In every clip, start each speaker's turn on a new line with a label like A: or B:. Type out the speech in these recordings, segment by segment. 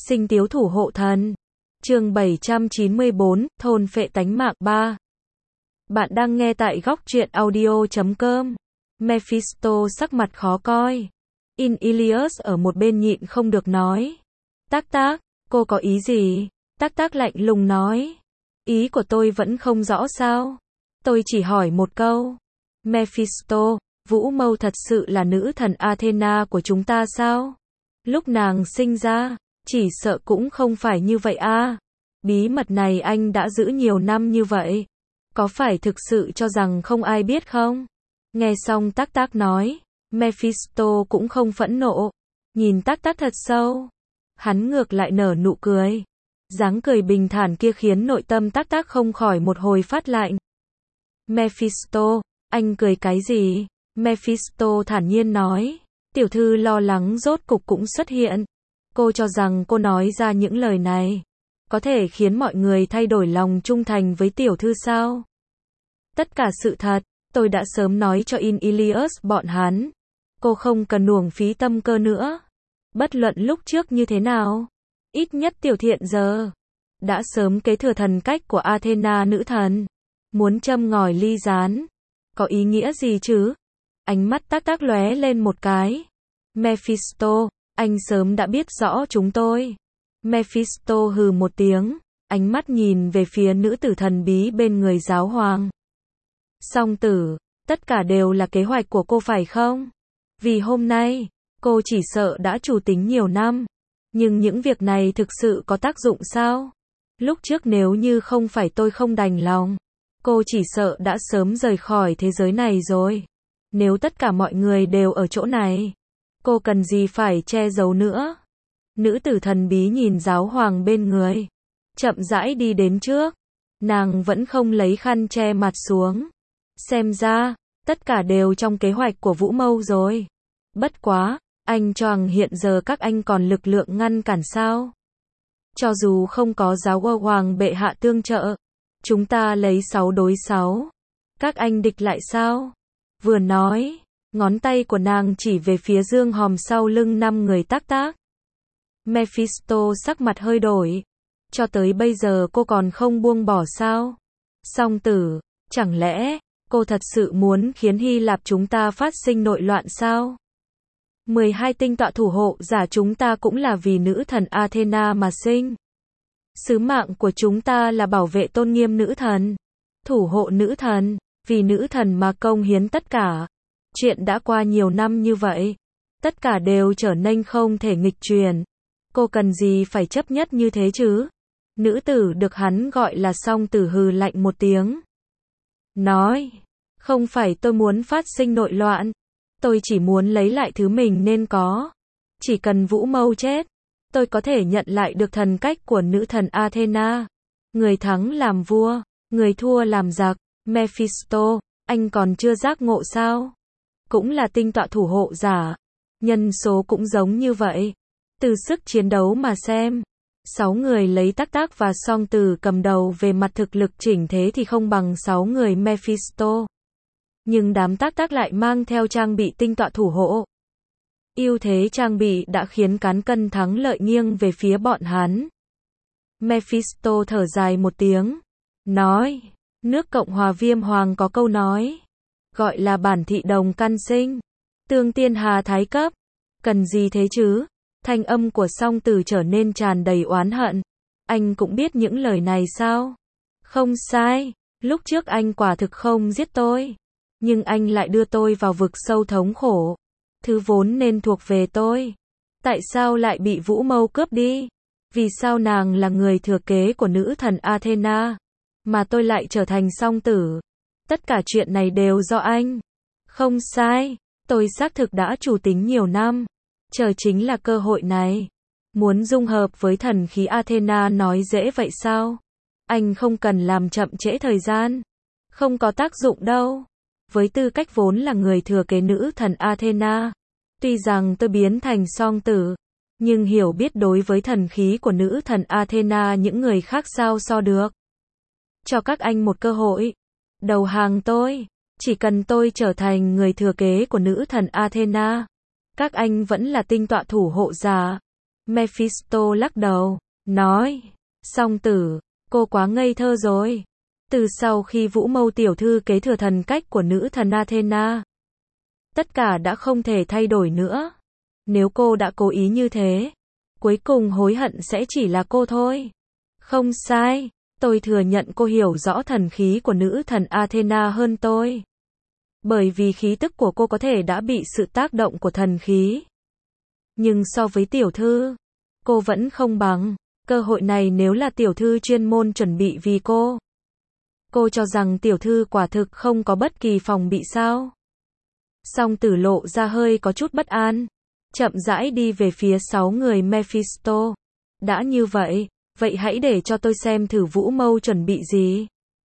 A: Sinh tiếu thủ hộ thần. Chương 794, thôn phệ tánh mạng 3. Bạn đang nghe tại góc truyện audio.com. Mephisto sắc mặt khó coi. Ilias ở một bên nhịn không được nói. Tác tác, cô có ý gì? Tác tác lạnh lùng nói. Ý của tôi vẫn không rõ sao? Tôi chỉ hỏi một câu. Mephisto, Vũ Mâu thật sự là nữ thần Athena của chúng ta sao? Lúc nàng sinh ra, chỉ sợ cũng không phải như vậy à. Bí mật này anh đã giữ nhiều năm như vậy. Có phải thực sự cho rằng không ai biết không? Nghe xong Tác Tác nói, Mephisto cũng không phẫn nộ. Nhìn Tác Tác thật sâu. Hắn ngược lại nở nụ cười. Dáng cười bình thản kia khiến nội tâm Tác Tác không khỏi một hồi phát lạnh. Mephisto, anh cười cái gì? Mephisto thản nhiên nói. Tiểu thư lo lắng rốt cục cũng xuất hiện. Cô cho rằng cô nói ra những lời này có thể khiến mọi người thay đổi lòng trung thành với tiểu thư sao? Tất cả sự thật, tôi đã sớm nói cho Ilias bọn hắn. Cô không cần uổng phí tâm cơ nữa. Bất luận lúc trước như thế nào, ít nhất tiểu thiện giờ đã sớm kế thừa thần cách của Athena nữ thần. Muốn châm ngòi ly gián, có ý nghĩa gì chứ? Ánh mắt Tác Tác lóe lên một cái. Mephisto, anh sớm đã biết rõ chúng tôi. Mephisto hừ một tiếng, ánh mắt nhìn về phía nữ tử thần bí bên người giáo hoàng. Song tử, tất cả đều là kế hoạch của cô phải không? Vì hôm nay, cô chỉ sợ đã chủ tính nhiều năm. Nhưng những việc này thực sự có tác dụng sao? Lúc trước nếu như không phải tôi không đành lòng, cô chỉ sợ đã sớm rời khỏi thế giới này rồi. Nếu tất cả mọi người đều ở chỗ này, cô cần gì phải che giấu nữa? Nữ tử thần bí nhìn giáo hoàng bên người, chậm rãi đi đến trước. Nàng vẫn không lấy khăn che mặt xuống. Xem ra, tất cả đều trong kế hoạch của Vũ Mâu rồi. Bất quá, anh cho rằng hiện giờ các anh còn lực lượng ngăn cản sao? Cho dù không có giáo hoàng bệ hạ tương trợ, chúng ta lấy 6 đối 6. Các anh địch lại sao? Vừa nói, ngón tay của nàng chỉ về phía dương hòm sau lưng 5 người Tác Tác. Mephisto sắc mặt hơi đổi. Cho tới bây giờ cô còn không buông bỏ sao? Song tử, chẳng lẽ cô thật sự muốn khiến Hy Lạp chúng ta phát sinh nội loạn sao? 12 tinh tọa thủ hộ giả chúng ta cũng là vì nữ thần Athena mà sinh. Sứ mạng của chúng ta là bảo vệ tôn nghiêm nữ thần, thủ hộ nữ thần, vì nữ thần mà công hiến tất cả. Chuyện đã qua nhiều năm như vậy, tất cả đều trở nên không thể nghịch chuyển. Cô cần gì phải chấp nhất như thế chứ? Nữ tử được hắn gọi là Song tử hừ lạnh một tiếng. Nói, không phải tôi muốn phát sinh nội loạn. Tôi chỉ muốn lấy lại thứ mình nên có. Chỉ cần Vũ Mâu chết, tôi có thể nhận lại được thần cách của nữ thần Athena. Người thắng làm vua, người thua làm giặc. Mephisto, anh còn chưa giác ngộ sao? Cũng là tinh tọa thủ hộ giả. Nhân số cũng giống như vậy. Từ sức chiến đấu mà xem, 6 người lấy Tác Tác và Song tử cầm đầu về mặt thực lực chỉnh thế thì không bằng 6 người Mephisto. Nhưng đám Tác Tác lại mang theo trang bị tinh tọa thủ hộ. Ưu thế trang bị đã khiến cán cân thắng lợi nghiêng về phía bọn hắn. Mephisto thở dài một tiếng, nói, nước Cộng hòa Viêm Hoàng có câu nói, gọi là bản thị đồng căn sinh, tương tiên hà thái cấp. Cần gì thế chứ? Thanh âm của Song tử trở nên tràn đầy oán hận. Anh cũng biết những lời này sao? Không sai, lúc trước anh quả thực không giết tôi. Nhưng anh lại đưa tôi vào vực sâu thống khổ. Thứ vốn nên thuộc về tôi. Tại sao lại bị Vũ Mâu cướp đi? Vì sao nàng là người thừa kế của nữ thần Athena, mà tôi lại trở thành Song tử? Tất cả chuyện này đều do anh. Không sai, tôi xác thực đã chủ tính nhiều năm. Chờ chính là cơ hội này. Muốn dung hợp với thần khí Athena nói dễ vậy sao? Anh không cần làm chậm trễ thời gian. Không có tác dụng đâu. Với tư cách vốn là người thừa kế nữ thần Athena, tuy rằng tôi biến thành Song tử, nhưng hiểu biết đối với thần khí của nữ thần Athena những người khác sao so được. Cho các anh một cơ hội. Đầu hàng tôi. Chỉ cần tôi trở thành người thừa kế của nữ thần Athena, các anh vẫn là tinh tọa thủ hộ giả. Mephisto lắc đầu, nói, song tử, cô quá ngây thơ rồi. Từ sau khi Vũ Mâu tiểu thư kế thừa thần cách của nữ thần Athena, tất cả đã không thể thay đổi nữa. Nếu cô đã cố ý như thế, cuối cùng hối hận sẽ chỉ là cô thôi. Không sai, tôi thừa nhận cô hiểu rõ thần khí của nữ thần Athena hơn tôi. Bởi vì khí tức của cô có thể đã bị sự tác động của thần khí. Nhưng so với tiểu thư, cô vẫn không bằng. Cơ hội này nếu là tiểu thư chuyên môn chuẩn bị vì cô cho rằng tiểu thư quả thực không có bất kỳ phòng bị sao? Song tử lộ ra hơi có chút bất an, chậm rãi đi về phía 6 người Mephisto. Đã như vậy, vậy hãy để cho tôi xem thử Vũ Mâu chuẩn bị gì.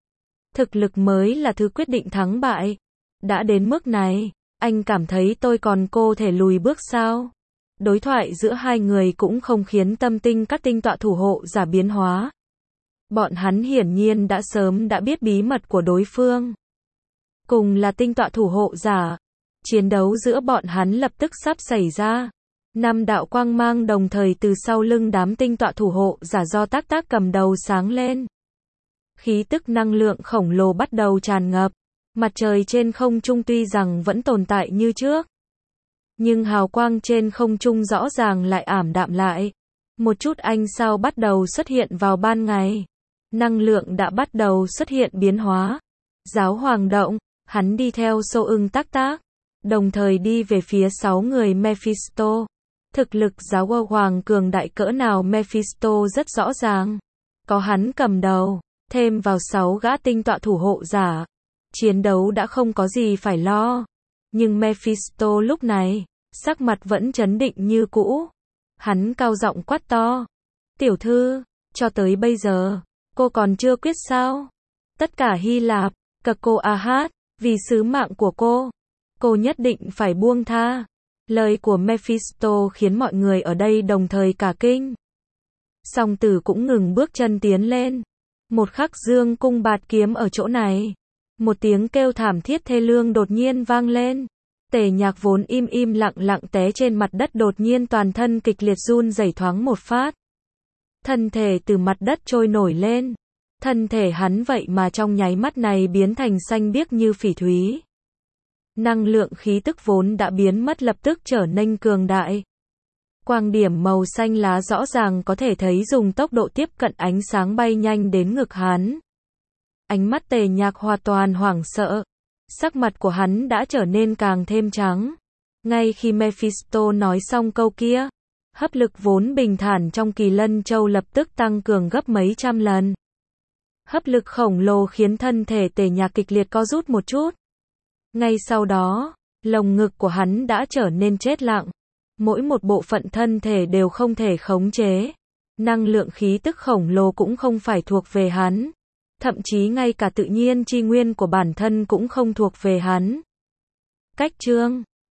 A: Thực lực mới là thứ quyết định thắng bại. Đã đến mức này, anh cảm thấy tôi còn cô thể lùi bước sao? Đối thoại giữa hai người cũng không khiến tâm tinh các tinh tọa thủ hộ giả biến hóa. Bọn hắn hiển nhiên đã sớm đã biết bí mật của đối phương. Cùng là tinh tọa thủ hộ giả, chiến đấu giữa bọn hắn lập tức sắp xảy ra. 5 đạo quang mang đồng thời từ sau lưng đám tinh tọa thủ hộ giả do Tác Tác cầm đầu sáng lên. Khí tức năng lượng khổng lồ bắt đầu tràn ngập. Mặt trời trên không trung tuy rằng vẫn tồn tại như trước, nhưng hào quang trên không trung rõ ràng lại ảm đạm lại. Một chút ánh sao bắt đầu xuất hiện vào ban ngày. Năng lượng đã bắt đầu xuất hiện biến hóa. Giáo hoàng động, hắn đi theo Sô Ưng Tác Tác, đồng thời đi về phía 6 người Mephisto. Thực lực giáo hoàng cường đại cỡ nào Mephisto rất rõ ràng. Có hắn cầm đầu, thêm vào 6 gã tinh tọa thủ hộ giả. Chiến đấu đã không có gì phải lo. Nhưng Mephisto lúc này, sắc mặt vẫn trấn định như cũ. Hắn cao giọng quát to. Tiểu thư, cho tới bây giờ, cô còn chưa quyết sao? Tất cả Hy Lạp, các cô Ahad, vì sứ mạng của cô nhất định phải buông tha. Lời của Mephisto khiến mọi người ở đây đồng thời cả kinh. Song tử cũng ngừng bước chân tiến lên. Một khắc dương cung bạt kiếm ở chỗ này. Một tiếng kêu thảm thiết thê lương đột nhiên vang lên. Tề Nhạc vốn im lặng té trên mặt đất đột nhiên toàn thân kịch liệt run rẩy thoáng một phát. Thân thể từ mặt đất trôi nổi lên. Thân thể hắn vậy mà trong nháy mắt này biến thành xanh biếc như phỉ thúy. Năng lượng khí tức vốn đã biến mất lập tức trở nên cường đại. Quang điểm màu xanh lá rõ ràng có thể thấy dùng tốc độ tiếp cận ánh sáng bay nhanh đến ngực hắn. Ánh mắt Tề Nhạc hoàn toàn hoảng sợ. Sắc mặt của hắn đã trở nên càng thêm trắng. Ngay khi Mephisto nói xong câu kia, hấp lực vốn bình thản trong Kỳ Lân Châu lập tức tăng cường gấp mấy trăm lần. Hấp lực khổng lồ khiến thân thể Tề Nhạc kịch liệt co rút một chút. Ngay sau đó, lồng ngực của hắn đã trở nên chết lặng. Mỗi một bộ phận thân thể đều không thể khống chế. Năng lượng khí tức khổng lồ cũng không phải thuộc về hắn. Thậm chí ngay cả tự nhiên chi nguyên của bản thân cũng không thuộc về hắn. Cách chương